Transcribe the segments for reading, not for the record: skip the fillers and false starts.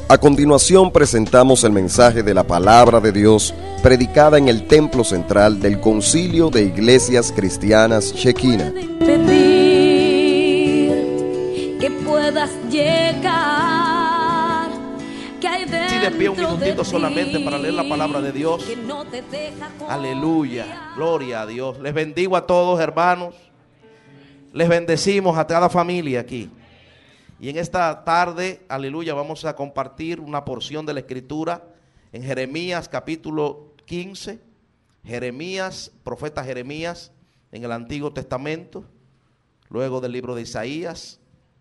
A continuación presentamos el mensaje de la Palabra de Dios predicada en el templo central del Concilio de Iglesias Cristianas Shekinah. Pedir que puedas llegar, que hay dentro Sí, de pie un minutito de solamente ti, para leer la palabra de Dios. que no te deja Aleluya, gloria a Dios. Les bendigo a todos, hermanos. Les bendecimos a cada familia aquí. Y en esta tarde, aleluya, vamos a compartir una porción de la Escritura en Jeremías capítulo 15. Jeremías, profeta Jeremías en el Antiguo Testamento, luego del libro de Isaías.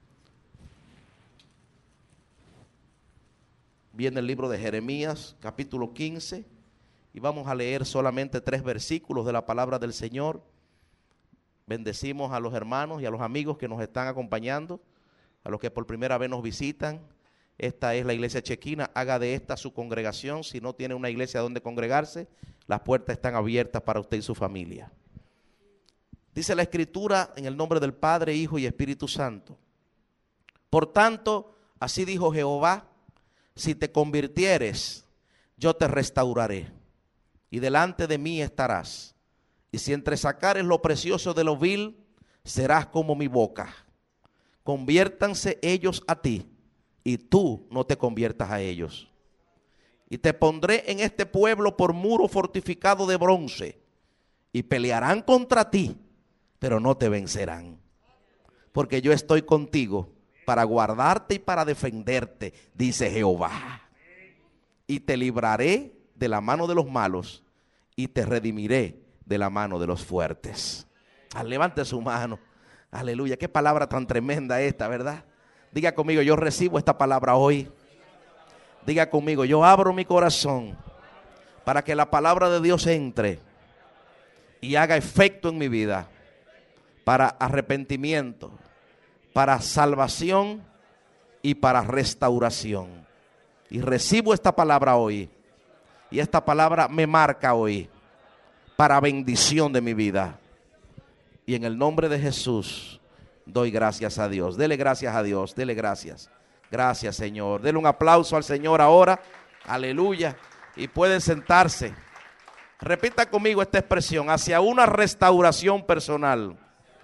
Viene el libro de Jeremías capítulo 15 y vamos a leer solamente 3 versículos de la palabra del Señor. Bendecimos a los hermanos y a los amigos que nos están acompañando. A los que por primera vez nos visitan, esta es la iglesia Shekinah. Haga de esta su congregación. Si no tiene una iglesia donde congregarse, las puertas están abiertas para usted y su familia. Dice la Escritura en el nombre del Padre, Hijo y Espíritu Santo. Por tanto, así dijo Jehová, si te convirtieres, yo te restauraré, y delante de mí estarás. Y si entresacares lo precioso de lo vil, serás como mi boca. Conviértanse ellos a ti, y tú no te conviertas a ellos. Y te pondré en este pueblo por muro fortificado de bronce, y pelearán contra ti, pero no te vencerán. Porque yo estoy contigo para guardarte y para defenderte, dice Jehová. Y te libraré de la mano de los malos, y te redimiré de la mano de los fuertes. Levante su mano. Aleluya, qué palabra tan tremenda esta, ¿verdad? Diga conmigo, yo recibo esta palabra hoy. Diga conmigo, yo abro mi corazón para que la palabra de Dios entre y haga efecto en mi vida, para arrepentimiento, para salvación y para restauración. Y recibo esta palabra hoy, y esta palabra me marca hoy para bendición de mi vida. Y en el nombre de Jesús doy gracias a Dios. Dele gracias a Dios, dele gracias. Gracias, Señor. Dele un aplauso al Señor ahora. Aleluya. Y pueden sentarse. Repita conmigo esta expresión: hacia una restauración personal.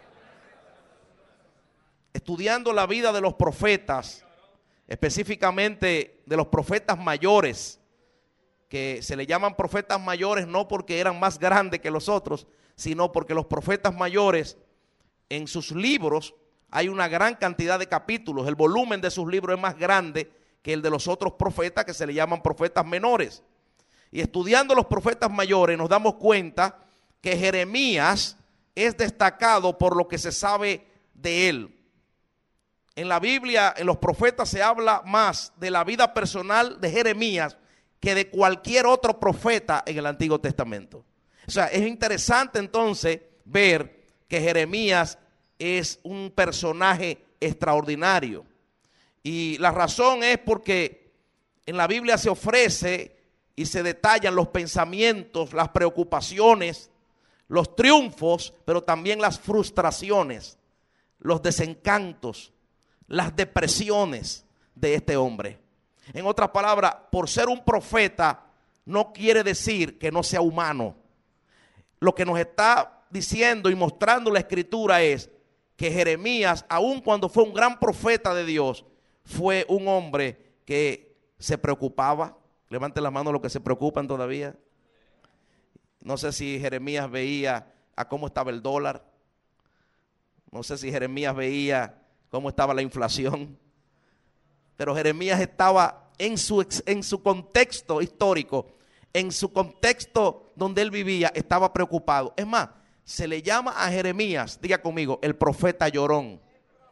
Estudiando la vida de los profetas, específicamente de los profetas mayores, que se le llaman profetas mayores no porque eran más grandes que los otros, sino porque los profetas mayores, en sus libros hay una gran cantidad de capítulos. El volumen de sus libros es más grande que el de los otros profetas, que se le llaman profetas menores. Y estudiando los profetas mayores nos damos cuenta que Jeremías es destacado por lo que se sabe de él. En la Biblia, en los profetas se habla más de la vida personal de Jeremías que de cualquier otro profeta en el Antiguo Testamento. O sea, es interesante entonces ver que Jeremías es un personaje extraordinario. Y la razón es porque en la Biblia se ofrece y se detallan los pensamientos, las preocupaciones, los triunfos, pero también las frustraciones, los desencantos, las depresiones de este hombre. En otras palabras, por ser un profeta no quiere decir que no sea humano. Lo que nos está diciendo y mostrando la Escritura es que Jeremías, aun cuando fue un gran profeta de Dios, fue un hombre que se preocupaba. Levante la mano los que se preocupan todavía. No sé si Jeremías veía a cómo estaba el dólar. No sé si Jeremías veía cómo estaba la inflación. Pero Jeremías estaba en su contexto histórico, en su contexto donde él vivía, estaba preocupado. Es más, se le llama a Jeremías, diga conmigo, el profeta llorón.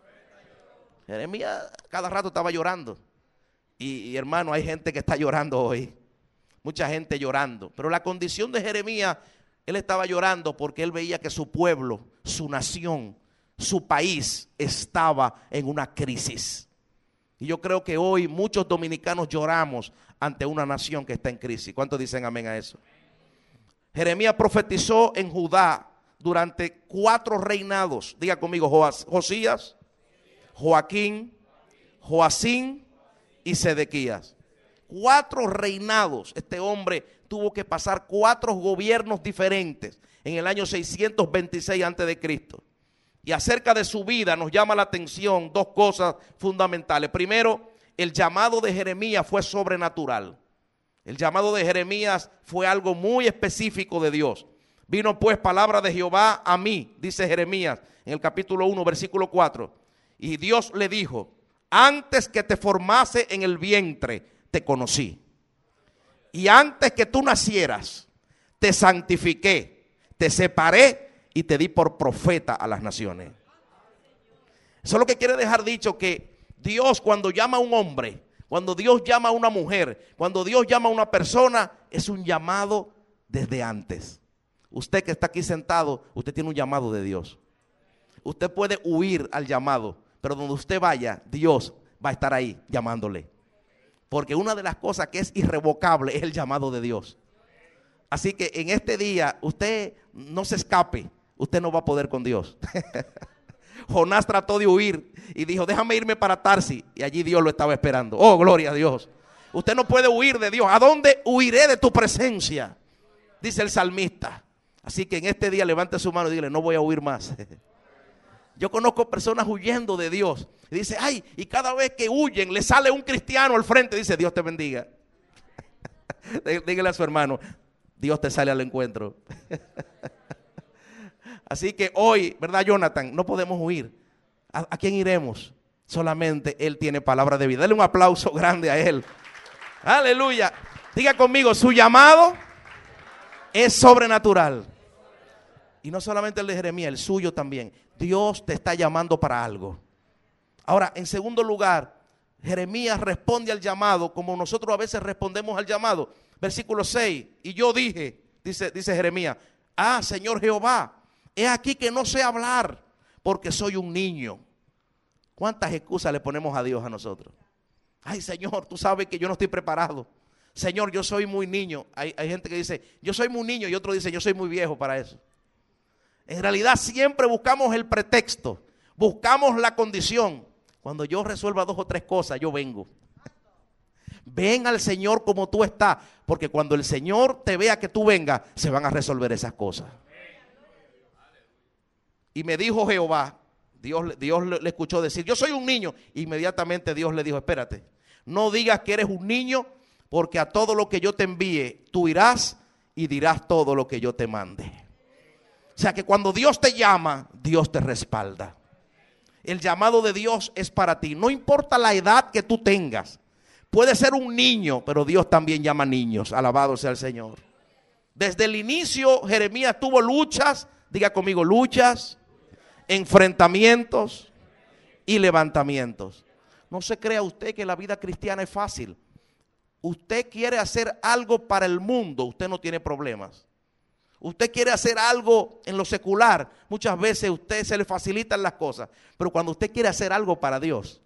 Jeremías cada rato estaba llorando. Y hermano, hay gente que está llorando hoy. Mucha gente llorando. Pero la condición de Jeremías, él estaba llorando porque él veía que su pueblo, su nación, su país estaba en una crisis. Y yo creo que hoy muchos dominicanos lloramos ante una nación que está en crisis. ¿Cuántos dicen amén a eso? Jeremías profetizó en Judá durante 4 reinados. Diga conmigo, Josías, Joaquín, Joacín y Sedequías. 4 reinados. Este hombre tuvo que pasar 4 gobiernos diferentes en el año 626 a.C. Y acerca de su vida nos llama la atención 2 cosas fundamentales. Primero, el llamado de Jeremías fue sobrenatural. El llamado de Jeremías fue algo muy específico de Dios. Vino pues palabra de Jehová a mí, dice Jeremías en el capítulo 1, versículo 4. Y Dios le dijo: antes que te formase en el vientre, te conocí. Y antes que tú nacieras, te santifiqué, te separé y te di por profeta a las naciones. Eso es lo que quiere dejar dicho, que Dios, cuando llama a un hombre, cuando Dios llama a una mujer, cuando Dios llama a una persona, es un llamado desde antes. Usted que está aquí sentado, usted tiene un llamado de Dios. Usted puede huir al llamado, pero donde usted vaya, Dios va a estar ahí llamándole. Porque una de las cosas que es irrevocable es el llamado de Dios. Así que en este día usted no se escape, usted no va a poder con Dios. Jonás trató de huir y dijo: déjame irme para Tarsis, y allí Dios lo estaba esperando. Oh, gloria a Dios. Usted no puede huir de Dios. ¿A dónde huiré de tu presencia?, dice el salmista. Así que en este día levante su mano y dile: no voy a huir más. Yo conozco personas huyendo de Dios. Y dice: ay, y cada vez que huyen le sale un cristiano al frente. Dice: Dios te bendiga. Dígale a su hermano: Dios te sale al encuentro. Así que hoy, ¿verdad, Jonathan? No podemos huir. ¿A quién iremos? Solamente Él tiene palabra de vida. Dale un aplauso grande a Él. Aleluya. Diga conmigo: su llamado es sobrenatural. Y no solamente el de Jeremías, el suyo también. Dios te está llamando para algo. Ahora, en segundo lugar, Jeremías responde al llamado como nosotros a veces respondemos al llamado. Versículo 6. Y yo dije, dice Jeremías: ah, Señor Jehová, he aquí que no sé hablar, porque soy un niño. ¿Cuántas excusas le ponemos a Dios a nosotros? Ay, Señor, tú sabes que yo no estoy preparado. Señor, yo soy muy niño. Hay gente que dice: yo soy muy niño, y otro dice: yo soy muy viejo para eso. En realidad siempre buscamos el pretexto, buscamos la condición. Cuando yo resuelva 2 o 3 cosas, yo vengo. Ven al Señor como tú estás, porque cuando el Señor te vea que tú vengas, se van a resolver esas cosas. Y me dijo Jehová, Dios le escuchó decir: yo soy un niño. Inmediatamente Dios le dijo: espérate, no digas que eres un niño, porque a todo lo que yo te envíe, tú irás y dirás todo lo que yo te mande. O sea que cuando Dios te llama, Dios te respalda. El llamado de Dios es para ti. No importa la edad que tú tengas. Puede ser un niño, pero Dios también llama niños. Alabado sea el Señor. Desde el inicio, Jeremías tuvo luchas. Diga conmigo: luchas, enfrentamientos y levantamientos. No se crea usted que la vida cristiana es fácil. Usted quiere hacer algo para el mundo, usted no tiene problemas. Usted quiere hacer algo en lo secular, muchas veces a usted se le facilitan las cosas. Pero cuando usted quiere hacer algo para Dios,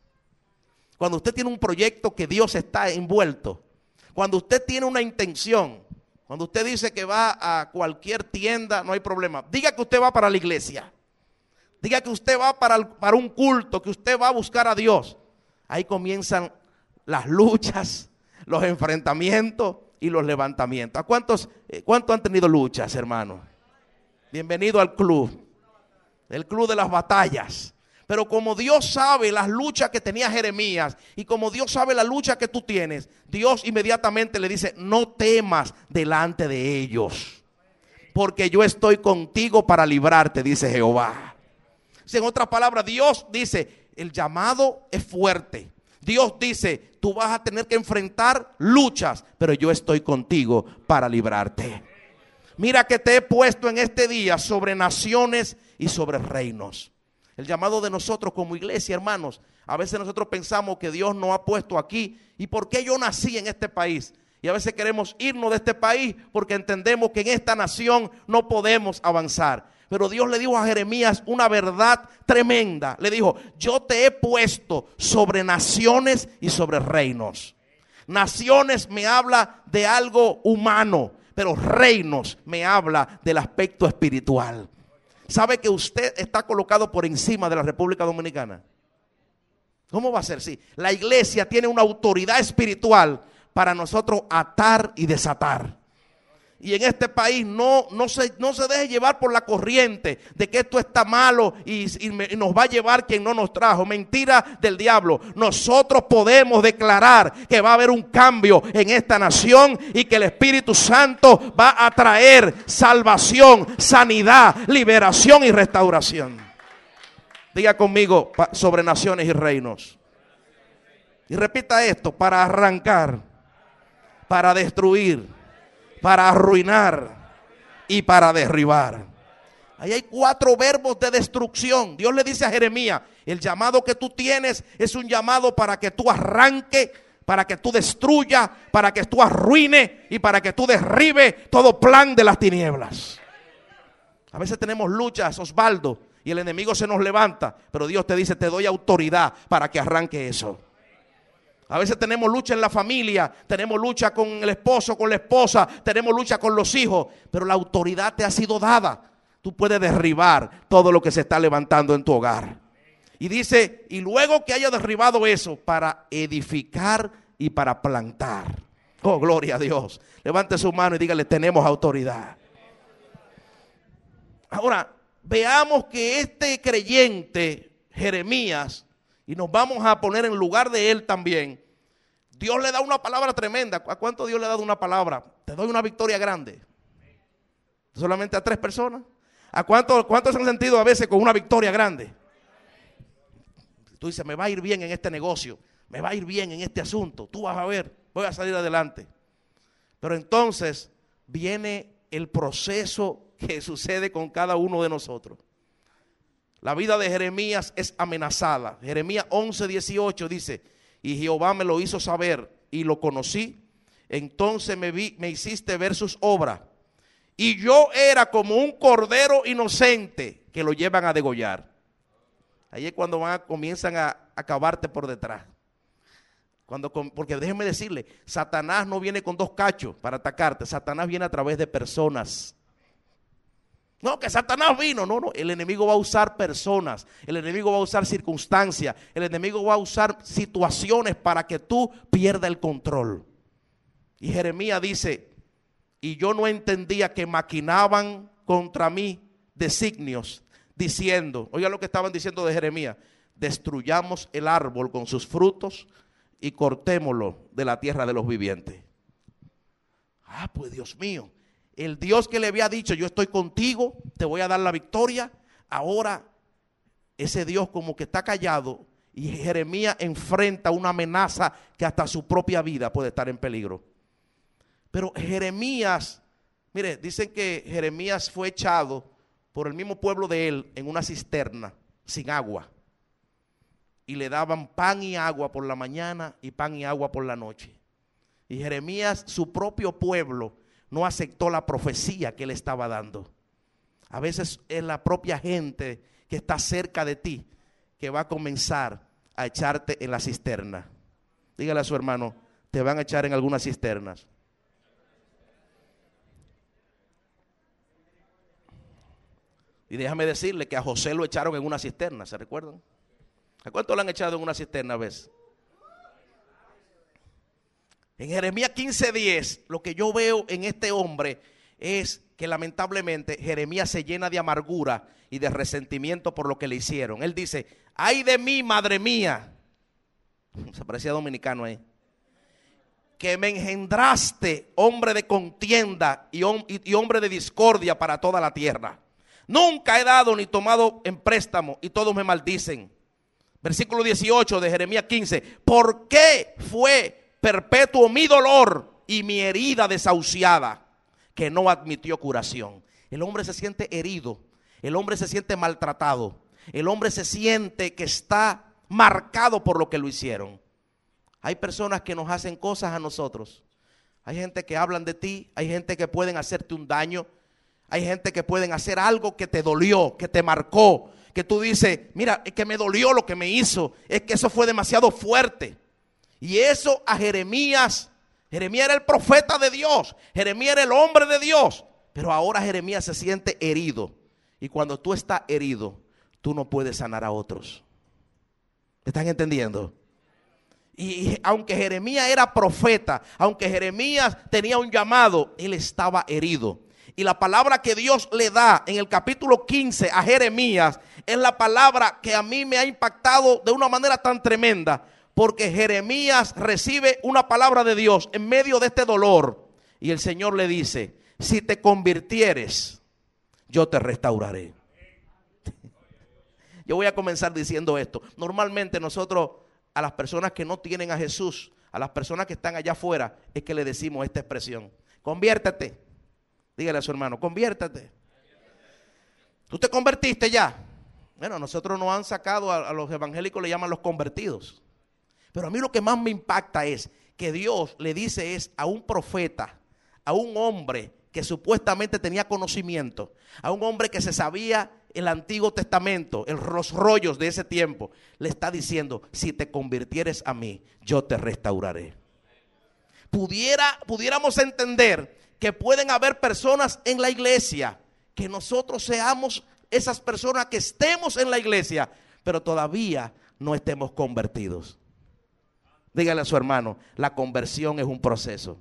cuando usted tiene un proyecto que Dios está envuelto, cuando usted tiene una intención, cuando usted dice que va a cualquier tienda, no hay problema. Diga que usted va para la iglesia, diga que usted va para un culto, que usted va a buscar a Dios. Ahí comienzan las luchas, los enfrentamientos y los levantamientos. ¿A cuántos han tenido luchas, hermano? Bienvenido al club, el club de las batallas. Pero como Dios sabe las luchas que tenía Jeremías y como Dios sabe la lucha que tú tienes, Dios inmediatamente le dice: no temas delante de ellos, porque yo estoy contigo para librarte, dice Jehová. En otras palabras, Dios dice: el llamado es fuerte. Dios dice: tú vas a tener que enfrentar luchas, pero yo estoy contigo para librarte. Mira que te he puesto en este día sobre naciones y sobre reinos. El llamado de nosotros como iglesia, hermanos, a veces nosotros pensamos que Dios nos ha puesto aquí. ¿Y por qué yo nací en este país? Y a veces queremos irnos de este país porque entendemos que en esta nación no podemos avanzar. Pero Dios le dijo a Jeremías una verdad tremenda. Le dijo: yo te he puesto sobre naciones y sobre reinos. Naciones me habla de algo humano, pero reinos me habla del aspecto espiritual. ¿Sabe que usted está colocado por encima de la República Dominicana? ¿Cómo va a ser? Sí, la iglesia tiene una autoridad espiritual para nosotros atar y desatar. Y en este país no se deje llevar por la corriente de que esto está malo y nos va a llevar quien no nos trajo. Mentira del diablo. Nosotros podemos declarar que va a haber un cambio en esta nación y que el Espíritu Santo va a traer salvación, sanidad, liberación y restauración. Diga conmigo, sobre naciones y reinos. Y repita esto: para arrancar, para destruir, para arruinar y para derribar. Ahí hay 4 verbos de destrucción. Dios le dice a Jeremías: el llamado que tú tienes es un llamado para que tú arranques, para que tú destruyas, para que tú arruines y para que tú derribes todo plan de las tinieblas. A veces tenemos luchas, Osvaldo, y el enemigo se nos levanta, pero Dios te dice: te doy autoridad para que arranque eso. A veces tenemos lucha en la familia, tenemos lucha con el esposo, con la esposa, tenemos lucha con los hijos, pero la autoridad te ha sido dada. Tú puedes derribar todo lo que se está levantando en tu hogar. Y dice: y luego que haya derribado eso, para edificar y para plantar. Oh, gloria a Dios. Levante su mano y dígale: tenemos autoridad. Ahora, veamos que este creyente, Jeremías, y nos vamos a poner en lugar de él también. Dios le da una palabra tremenda. ¿A cuánto Dios le ha dado una palabra? Te doy una victoria grande. ¿Solamente a 3 personas? ¿A cuántos se han sentido a veces con una victoria grande? Tú dices: me va a ir bien en este negocio, me va a ir bien en este asunto. Tú vas a ver, voy a salir adelante. Pero entonces viene el proceso que sucede con cada uno de nosotros. La vida de Jeremías es amenazada. Jeremías 11:18 dice: y Jehová me lo hizo saber y lo conocí. Entonces me hiciste ver sus obras. Y yo era como un cordero inocente que lo llevan a degollar. Ahí es cuando comienzan a acabarte por detrás. Porque déjenme decirle, Satanás no viene con 2 cachos para atacarte. Satanás viene a través de personas. No, que Satanás vino. No, el enemigo va a usar personas. El enemigo va a usar circunstancias. El enemigo va a usar situaciones para que tú pierdas el control. Y Jeremías dice: y yo no entendía que maquinaban contra mí designios, diciendo, oiga lo que estaban diciendo de Jeremías: destruyamos el árbol con sus frutos y cortémoslo de la tierra de los vivientes. Pues Dios mío, el Dios que le había dicho: yo estoy contigo, te voy a dar la victoria. Ahora ese Dios como que está callado, y Jeremías enfrenta una amenaza que hasta su propia vida puede estar en peligro. Pero Jeremías, mire, dicen que Jeremías fue echado por el mismo pueblo de él en una cisterna sin agua. Y le daban pan y agua por la mañana y pan y agua por la noche. Y Jeremías, su propio pueblo, no aceptó la profecía que él estaba dando. A veces es la propia gente que está cerca de ti que va a comenzar a echarte en la cisterna. Dígale a su hermano: te van a echar en algunas cisternas. Y déjame decirle que a José lo echaron en una cisterna, ¿se recuerdan? ¿A cuánto lo han echado en una cisterna a veces? En Jeremías 15:10, lo que yo veo en este hombre es que lamentablemente Jeremías se llena de amargura y de resentimiento por lo que le hicieron. Él dice: ay de mí, madre mía. Se parecía dominicano ahí. Que me engendraste, hombre de contienda y hombre de discordia para toda la tierra. Nunca he dado ni tomado en préstamo y todos me maldicen. Versículo 18 de Jeremías 15. ¿Por qué fue perpetuo mi dolor y mi herida desahuciada, que no admitió curación? El hombre se siente herido, el hombre se siente maltratado, el hombre se siente que está marcado por lo que lo hicieron. Hay personas que nos hacen cosas a nosotros. Hay gente que hablan de ti, hay gente que pueden hacerte un daño, hay gente que pueden hacer algo que te dolió, que te marcó, que tú dices: mira, es que me dolió lo que me hizo, es que eso fue demasiado fuerte. Y eso a Jeremías era el profeta de Dios, Jeremías era el hombre de Dios, pero ahora Jeremías se siente herido. Y cuando tú estás herido, tú no puedes sanar a otros. ¿Están entendiendo? Y aunque Jeremías era profeta, aunque Jeremías tenía un llamado, él estaba herido. Y la palabra que Dios le da en el capítulo 15 a Jeremías es la palabra que a mí me ha impactado de una manera tan tremenda. Porque Jeremías recibe una palabra de Dios en medio de este dolor. Y el Señor le dice: si te convirtieres, yo te restauraré. Yo voy a comenzar diciendo esto. Normalmente nosotros, a las personas que no tienen a Jesús, a las personas que están allá afuera, es que le decimos esta expresión: conviértete. Dígale a su hermano: conviértete. ¿Tú te convertiste ya? Bueno, nosotros nos han sacado, a los evangélicos le llaman los convertidos. Pero a mí lo que más me impacta es que Dios le dice a un profeta, a un hombre que supuestamente tenía conocimiento, a un hombre que se sabía el Antiguo Testamento, los rollos de ese tiempo, le está diciendo: si te convirtieres a mí, yo te restauraré. Pudiéramos entender que pueden haber personas en la iglesia, que nosotros seamos esas personas que estemos en la iglesia, pero todavía no estemos convertidos. Dígale a su hermano: la conversión es un proceso.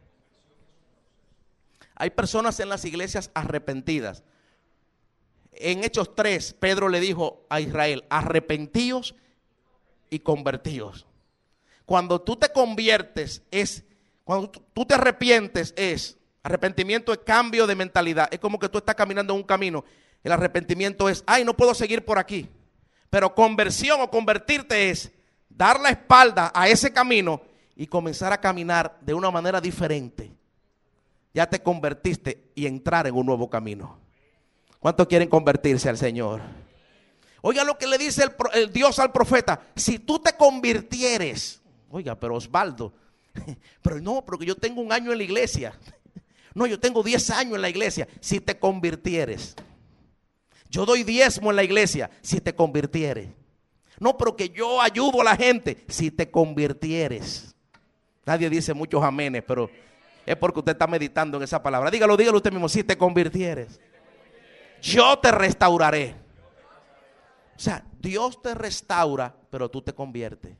Hay personas en las iglesias arrepentidas. En Hechos 3, Pedro le dijo a Israel: arrepentíos y convertíos. Cuando tú te conviertes, cuando tú te arrepientes, arrepentimiento es cambio de mentalidad. Es como que tú estás caminando en un camino. El arrepentimiento es: ay, no puedo seguir por aquí. Pero conversión o convertirte es dar la espalda a ese camino y comenzar a caminar de una manera diferente. Ya te convertiste y entrar en un nuevo camino. ¿Cuántos quieren convertirse al Señor? Oiga lo que le dice el Dios al profeta: si tú te convirtieres. Oiga, pero Osvaldo, pero no, porque yo tengo 1 año en la iglesia. No, yo tengo 10 años en la iglesia. Si te convirtieres. Yo doy diezmo en la iglesia. Si te convirtieres. No, pero que yo ayudo a la gente. Si te convirtieres. Nadie dice muchos amenes, pero es porque usted está meditando en esa palabra. Dígalo usted mismo: si te convirtieres, yo te restauraré. O sea, Dios te restaura, pero tú te conviertes.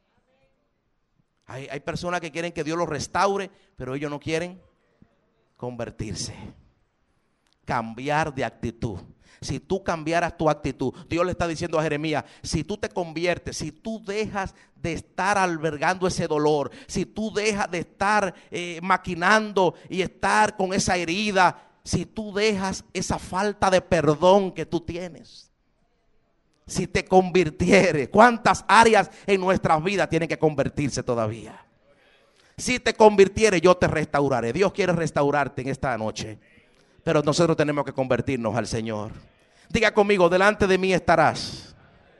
Hay personas que quieren que Dios los restaure, pero ellos no quieren convertirse. Cambiar de actitud. Si tú cambiaras tu actitud, Dios le está diciendo a Jeremías: si tú te conviertes, si tú dejas de estar albergando ese dolor, si tú dejas de estar maquinando y estar con esa herida, si tú dejas esa falta de perdón que tú tienes, si te convirtieres. ¿Cuántas áreas en nuestras vidas tienen que convertirse todavía? Si te convirtieres, yo te restauraré. Dios quiere restaurarte en esta noche, pero nosotros tenemos que convertirnos al Señor. Diga conmigo: delante de mí estarás.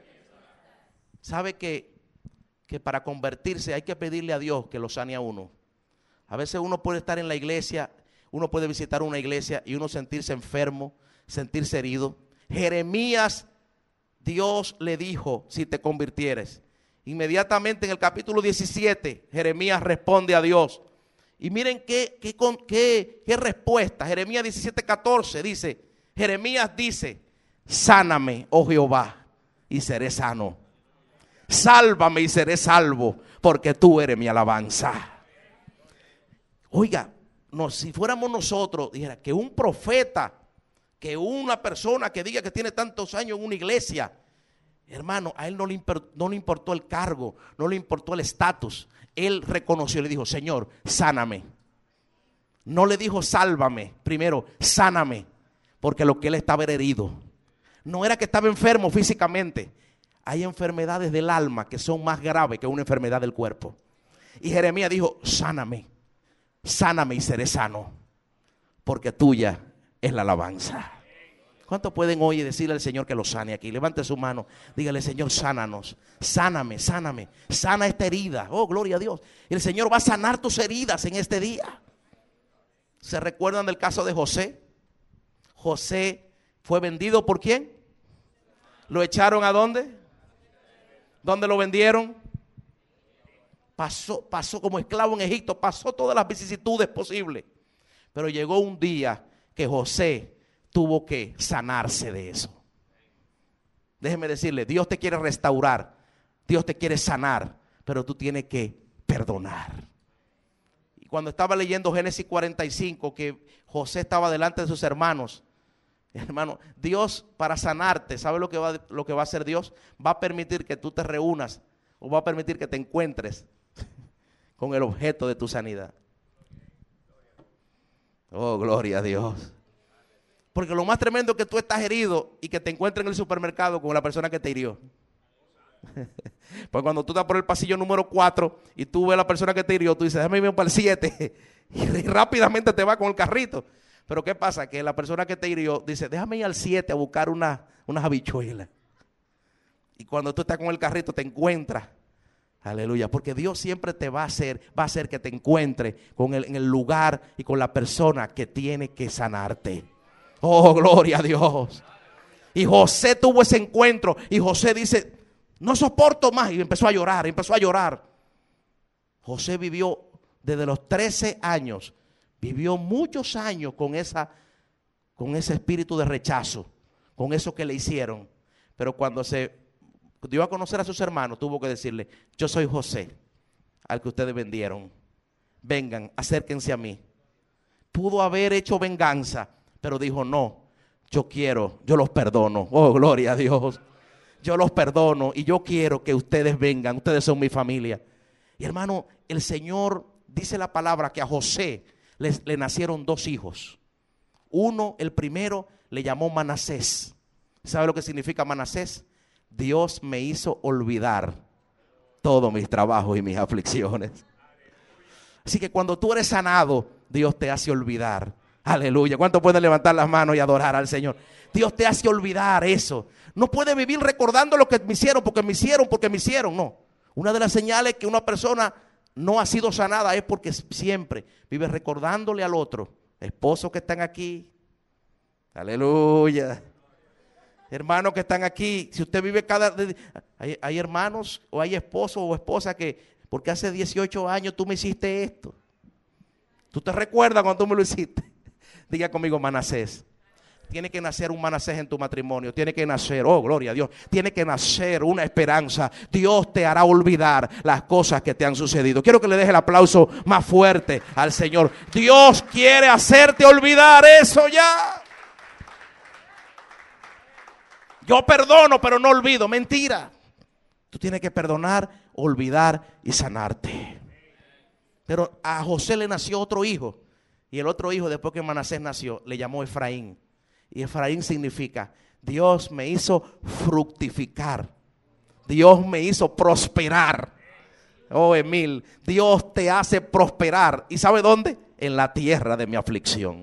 ¿Sabe que para convertirse hay que pedirle a Dios que lo sane a uno? A veces uno puede estar en la iglesia, uno puede visitar una iglesia y uno sentirse enfermo, sentirse herido. Jeremías, Dios le dijo: si te convirtieres. Inmediatamente en el capítulo 17, Jeremías responde a Dios. Y miren qué respuesta. Jeremías 17:14 dice: Jeremías dice: sáname, oh Jehová, y seré sano. Sálvame y seré salvo, porque tú eres mi alabanza. Oiga, si fuéramos nosotros, dijera que un profeta, que una persona que diga que tiene tantos años en una iglesia, hermano, a él no le importó el cargo, no le importó el estatus. Él reconoció, le dijo: Señor, sáname. No le dijo sálvame, primero sáname, porque lo que él estaba era herido. No era que estaba enfermo físicamente. Hay enfermedades del alma que son más graves que una enfermedad del cuerpo. Y Jeremías dijo: sáname, sáname y seré sano, porque tuya es la alabanza. ¿Cuántos pueden hoy decirle al Señor que lo sane aquí? Levante su mano, dígale: Señor, sánanos, sáname, sáname, sana esta herida. Oh, gloria a Dios. El Señor va a sanar tus heridas en este día. ¿Se recuerdan del caso de José? José fue vendido ¿por quién? ¿Lo echaron a dónde? ¿Dónde lo vendieron? Pasó como esclavo en Egipto, pasó todas las vicisitudes posibles. Pero llegó un día que José tuvo que sanarse de eso. Déjeme decirle: Dios te quiere restaurar, Dios te quiere sanar, pero tú tienes que perdonar. Y cuando estaba leyendo Génesis 45, que José estaba delante de sus hermanos, hermano, Dios para sanarte, ¿sabe lo que va a hacer Dios? Va a permitir que tú te reúnas o va a permitir que te encuentres con el objeto de tu sanidad. Oh, gloria a Dios. Porque lo más tremendo es que tú estás herido y que te encuentres en el supermercado con la persona que te hirió. Pues cuando tú estás por el pasillo número 4 y tú ves a la persona que te hirió, tú dices, déjame irme para el 7 y rápidamente te va con el carrito. Pero ¿qué pasa? Que la persona que te hirió dice, déjame ir al 7 a buscar unas habichuelas. Y cuando tú estás con el carrito te encuentras. Aleluya, porque Dios siempre te va a hacer que te encuentres en el lugar y con la persona que tiene que sanarte. Oh, gloria a Dios. Y José tuvo ese encuentro y José dice, no soporto más, y empezó a llorar, José vivió desde los 13 años, vivió muchos años con ese espíritu de rechazo, con eso que le hicieron. Pero cuando se dio a conocer a sus hermanos, tuvo que decirle, yo soy José, al que ustedes vendieron. Vengan, acérquense a mí. Pudo haber hecho venganza, pero dijo, no, yo los perdono. Oh, gloria a Dios. Yo los perdono y yo quiero que ustedes vengan, ustedes son mi familia. Y hermano, el Señor dice la palabra que a José le nacieron 2 hijos. Uno, el primero, le llamó Manasés. ¿Sabe lo que significa Manasés? Dios me hizo olvidar todos mis trabajos y mis aflicciones. Así que cuando tú eres sanado, Dios te hace olvidar. Aleluya. ¿Cuántos pueden levantar las manos y adorar al Señor? Dios te hace olvidar eso. No puedes vivir recordando lo que me hicieron, porque me hicieron. No. Una de las señales que una persona no ha sido sanada es porque siempre vive recordándole al otro. Esposos que están aquí. Aleluya. Hermanos que están aquí. Si usted vive hay hermanos o hay esposos o esposas que, porque hace 18 años tú me hiciste esto. ¿Tú te recuerdas cuando tú me lo hiciste? Diga conmigo, Manasés. Tiene que nacer un Manasés en tu matrimonio. Tiene que nacer, oh gloria a Dios, tiene que nacer una esperanza. Dios te hará olvidar las cosas que te han sucedido. Quiero que le deje el aplauso más fuerte al Señor. Dios quiere hacerte olvidar eso ya. Yo perdono, pero no olvido. Mentira. Tú tienes que perdonar, olvidar y sanarte. Pero a José le nació otro hijo. Y el otro hijo, después que Manasés nació, le llamó Efraín. Y Efraín significa, Dios me hizo fructificar. Dios me hizo prosperar. Oh, Emil, Dios te hace prosperar. ¿Y sabe dónde? En la tierra de mi aflicción.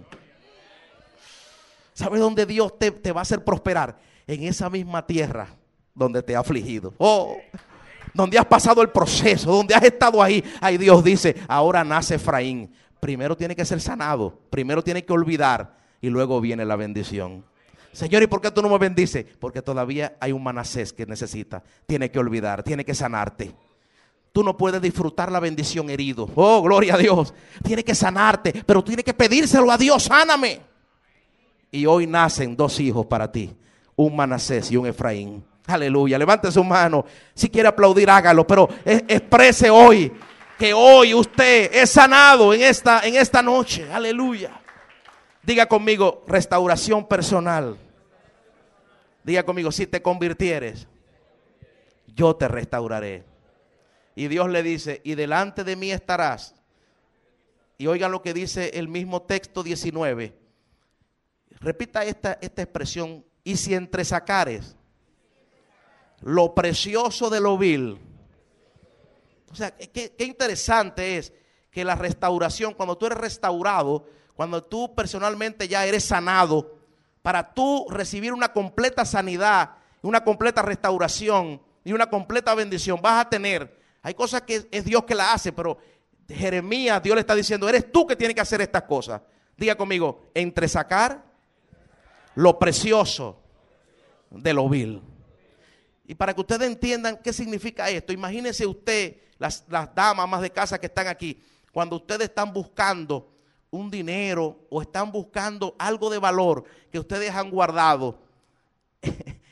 ¿Sabe dónde Dios te va a hacer prosperar? En esa misma tierra donde te ha afligido. Oh, donde has pasado el proceso, donde has estado ahí. Ahí Dios dice, ahora nace Efraín. Primero tiene que ser sanado, primero tiene que olvidar y luego viene la bendición. Señor, ¿y por qué tú no me bendices? Porque todavía hay un Manasés que necesita, tiene que olvidar, tiene que sanarte. Tú no puedes disfrutar la bendición herido. Oh, gloria a Dios. Tiene que sanarte, pero tú tienes que pedírselo a Dios, sáname. Y hoy nacen 2 hijos para ti, un Manasés y un Efraín. Aleluya, levante su mano. Si quiere aplaudir, hágalo, pero exprese hoy que hoy usted es sanado en esta noche. Aleluya. Diga conmigo, restauración personal. Diga conmigo, si te convirtieres, yo te restauraré. Y Dios le dice, y delante de mí estarás. Y oigan lo que dice el mismo texto 19. Repita esta expresión. Y si entresacares lo precioso de lo vil. O sea, qué interesante es que la restauración, cuando tú eres restaurado, cuando tú personalmente ya eres sanado, para tú recibir una completa sanidad, una completa restauración y una completa bendición, vas a tener, hay cosas que es Dios que la hace, pero Jeremías, Dios le está diciendo, eres tú que tienes que hacer estas cosas. Diga conmigo, entresacar lo precioso de lo vil. Y para que ustedes entiendan qué significa esto, imagínense usted, las damas más de casa que están aquí, cuando ustedes están buscando un dinero o están buscando algo de valor que ustedes han guardado,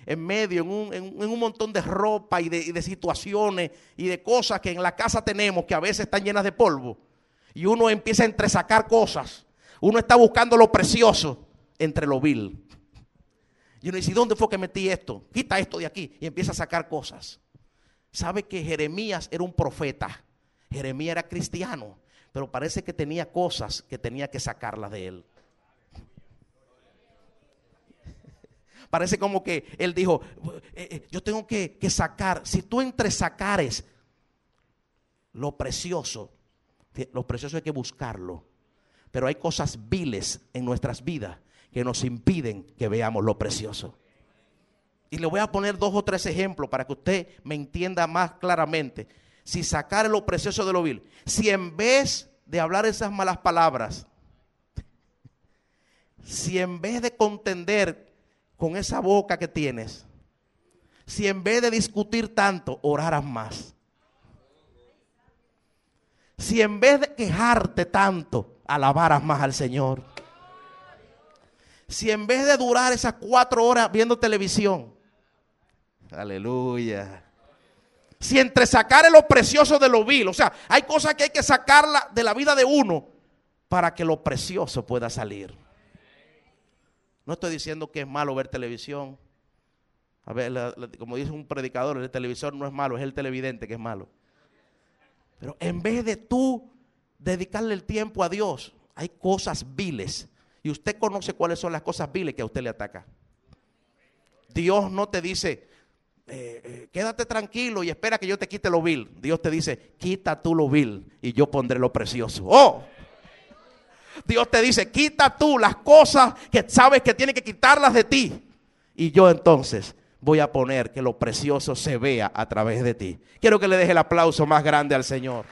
en medio, en un montón de ropa y de situaciones y de cosas que en la casa tenemos que a veces están llenas de polvo. Y uno empieza a entresacar cosas. Uno está buscando lo precioso entre lo vil. Y uno dice, ¿dónde fue que metí esto? Quita esto de aquí. Y empieza a sacar cosas. ¿Sabe que Jeremías era un profeta? Jeremías era cristiano, pero parece que tenía cosas que tenía que sacarlas de él. Parece como que él dijo, yo tengo que sacar. Si tú entresacares lo precioso hay que buscarlo. Pero hay cosas viles en nuestras vidas que nos impiden que veamos lo precioso. Y le voy a poner 2 o 3 ejemplos para que usted me entienda más claramente. Si sacar lo precioso de lo vil, si en vez de hablar esas malas palabras, si en vez de contender con esa boca que tienes, si en vez de discutir tanto, oraras más, si en vez de quejarte tanto, alabaras más al Señor, si en vez de durar esas 4 horas viendo televisión, aleluya, si entre sacar lo precioso de lo vil, o sea, hay cosas que hay que sacarla de la vida de uno para que lo precioso pueda salir. No estoy diciendo que es malo ver televisión. A ver, como dice un predicador, el televisor no es malo, es el televidente que es malo. Pero en vez de tú dedicarle el tiempo a Dios, hay cosas viles. Y usted conoce cuáles son las cosas viles que a usted le ataca. Dios no te dice, quédate tranquilo y espera que yo te quite lo vil. Dios te dice, quita tú lo vil y yo pondré lo precioso. ¡Oh! Dios te dice, quita tú las cosas que sabes que tienes que quitarlas de ti. Y yo entonces voy a poner que lo precioso se vea a través de ti. Quiero que le deje el aplauso más grande al Señor.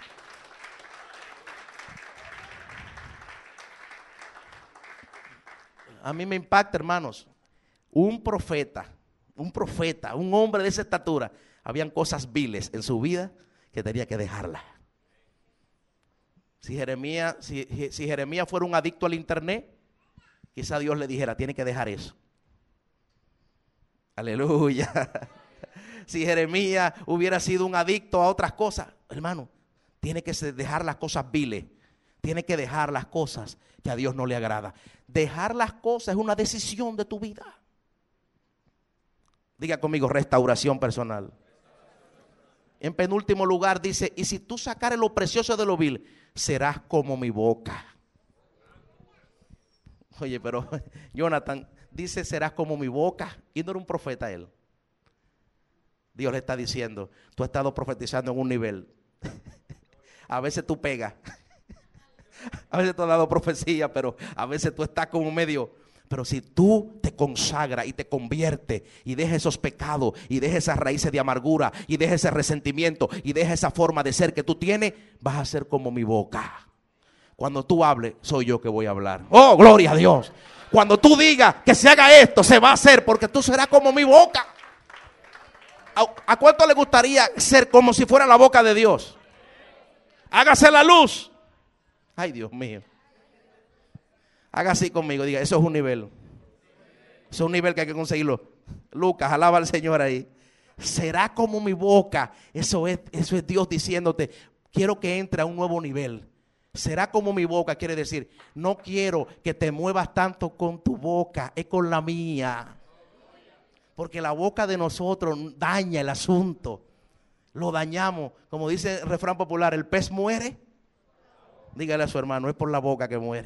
A mí me impacta, hermanos, un profeta, un hombre de esa estatura, habían cosas viles en su vida que tenía que dejarlas. Si Jeremías fuera un adicto al internet, quizá Dios le dijera, tiene que dejar eso. Aleluya. Si Jeremías hubiera sido un adicto a otras cosas, hermano, tiene que dejar las cosas viles. Tiene que dejar las cosas que a Dios no le agrada. Dejar las cosas es una decisión de tu vida. Diga conmigo, restauración personal. En penúltimo lugar dice, y si tú sacares lo precioso de lo vil, serás como mi boca. Oye, pero Jonathan dice, serás como mi boca. Y no era un profeta él. Dios le está diciendo, tú has estado profetizando en un nivel. A veces tú pegas. A veces tú has dado profecía, pero a veces tú estás como medio. Pero si tú te consagras y te conviertes y dejas esos pecados y dejas esas raíces de amargura y dejas ese resentimiento y dejas esa forma de ser que tú tienes, vas a ser como mi boca. Cuando tú hables, soy yo que voy a hablar. ¡Oh, gloria a Dios! Cuando tú digas que se haga esto, se va a hacer porque tú serás como mi boca. ¿A cuánto le gustaría ser como si fuera la boca de Dios? Hágase la luz. Ay, Dios mío. Haga así conmigo, diga, eso es un nivel. Eso es un nivel que hay que conseguirlo. Lucas, alaba al Señor ahí. Será como mi boca. Eso es Dios diciéndote, quiero que entre a un nuevo nivel. Será como mi boca, quiere decir, no quiero que te muevas tanto con tu boca, es con la mía. Porque la boca de nosotros daña el asunto. Lo dañamos. Como dice el refrán popular, el pez muere. Dígale a su hermano, es por la boca que muere.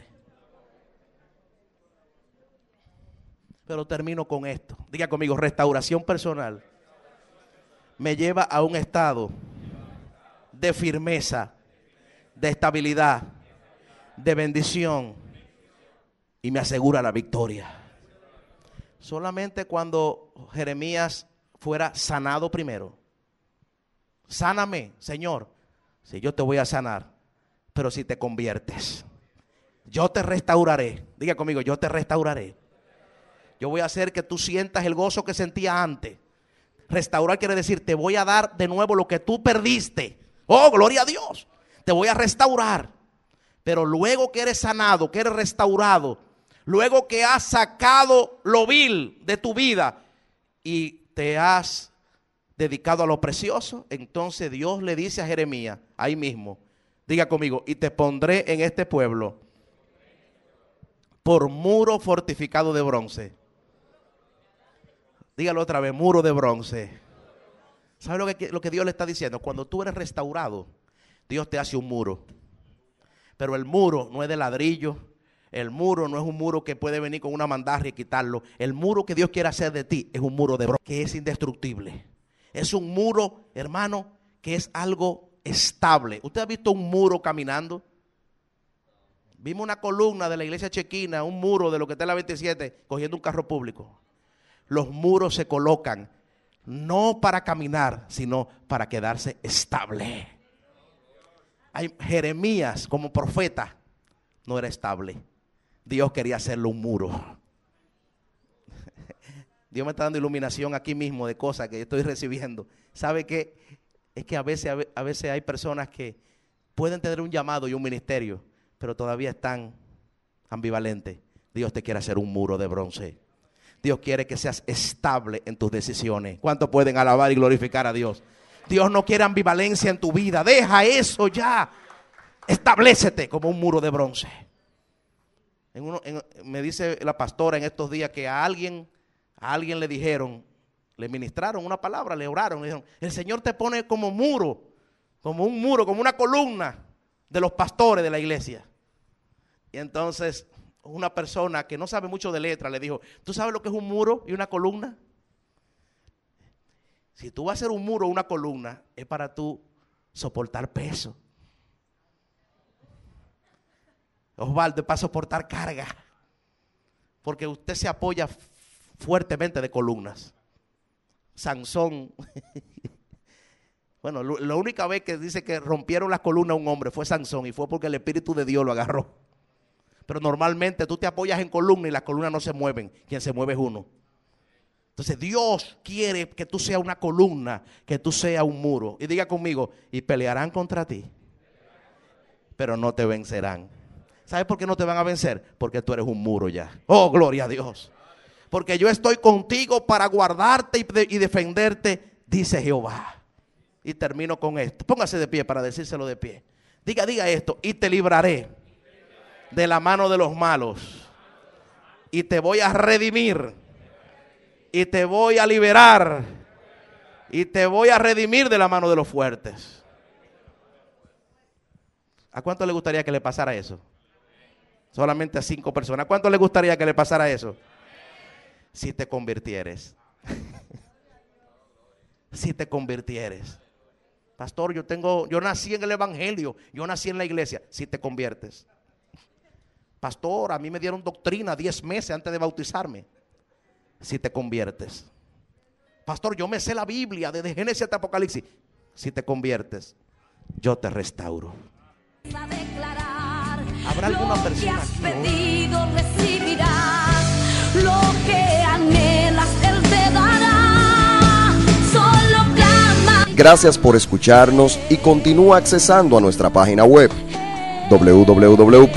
Pero termino con esto. Diga conmigo, restauración personal me lleva a un estado de firmeza, de estabilidad, de bendición y me asegura la victoria. Solamente cuando Jeremías fuera sanado primero. Sáname, Señor. Si yo te voy a sanar, pero si te conviertes, yo te restauraré. Diga conmigo, yo te restauraré. Yo voy a hacer que tú sientas el gozo que sentía antes. Restaurar quiere decir, te voy a dar de nuevo lo que tú perdiste. Oh, gloria a Dios. Te voy a restaurar. Pero luego que eres sanado, que eres restaurado, luego que has sacado lo vil de tu vida y te has dedicado a lo precioso, entonces Dios le dice a Jeremías, ahí mismo, diga conmigo, y te pondré en este pueblo por muro fortificado de bronce. Dígalo otra vez, muro de bronce. ¿Sabe lo que Dios le está diciendo? Cuando tú eres restaurado, Dios te hace un muro. Pero el muro no es de ladrillo. El muro no es un muro que puede venir con una mandarria y quitarlo. El muro que Dios quiere hacer de ti es un muro de bronce que es indestructible. Es un muro, hermano, que es algo estable. ¿Usted ha visto un muro caminando? Vimos una columna de la iglesia chequina, un muro de lo que está en la 27, cogiendo un carro público. Los muros se colocan no para caminar, sino para quedarse estable. Jeremías como profeta no era estable. Dios quería hacerle un muro. Dios me está dando iluminación aquí mismo de cosas que estoy recibiendo. ¿Sabe qué? Es que a veces hay personas que pueden tener un llamado y un ministerio, pero todavía están ambivalentes. Dios te quiere hacer un muro de bronce. Dios quiere que seas estable en tus decisiones. ¿Cuántos pueden alabar y glorificar a Dios? Dios no quiere ambivalencia en tu vida. Deja eso ya. Establécete como un muro de bronce. Me dice la pastora en estos días que a alguien le dijeron, le ministraron una palabra, le oraron, le dijeron, el Señor te pone como muro, como un muro, como una columna de los pastores de la iglesia. Y entonces una persona que no sabe mucho de letra le dijo, ¿tú sabes lo que es un muro y una columna? Si tú vas a hacer un muro o una columna, es para tú soportar peso. Osvaldo, es para soportar carga. Porque usted se apoya fuertemente de columnas. Sansón. Bueno, la única vez que dice que rompieron las columnas a un hombre fue Sansón, y fue porque el Espíritu de Dios lo agarró. Pero normalmente tú te apoyas en columnas y las columnas no se mueven. Quien se mueve es uno. Entonces Dios quiere que tú seas una columna, que tú seas un muro. Y diga conmigo, y pelearán contra ti, pero no te vencerán. ¿Sabes por qué no te van a vencer? Porque tú eres un muro ya. Oh, gloria a Dios. Porque yo estoy contigo para guardarte y defenderte, dice Jehová. Y termino con esto. Póngase de pie para decírselo de pie. Diga esto. Y te libraré de la mano de los malos. Y te voy a redimir. Y te voy a liberar. Y te voy a redimir de la mano de los fuertes. ¿A cuánto le gustaría que le pasara eso? Solamente a 5 personas. ¿A cuánto le gustaría que le pasara eso? Si te convirtieres. Si te convirtieres. Pastor, yo nací en el evangelio, yo nací en la iglesia. Si te conviertes. Pastor, a mí me dieron doctrina 10 meses antes de bautizarme. Si te conviertes. Pastor, yo me sé la Biblia desde Génesis hasta Apocalipsis. Si te conviertes, yo te restauro. Habrá alguna persona que pedido recibirás, lo que anhelas Él te dará. Solo clama. Gracias por escucharnos y continúa accesando a nuestra página web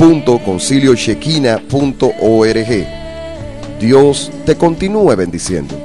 www.concilioshekinah.org. Dios te continúe bendiciendo.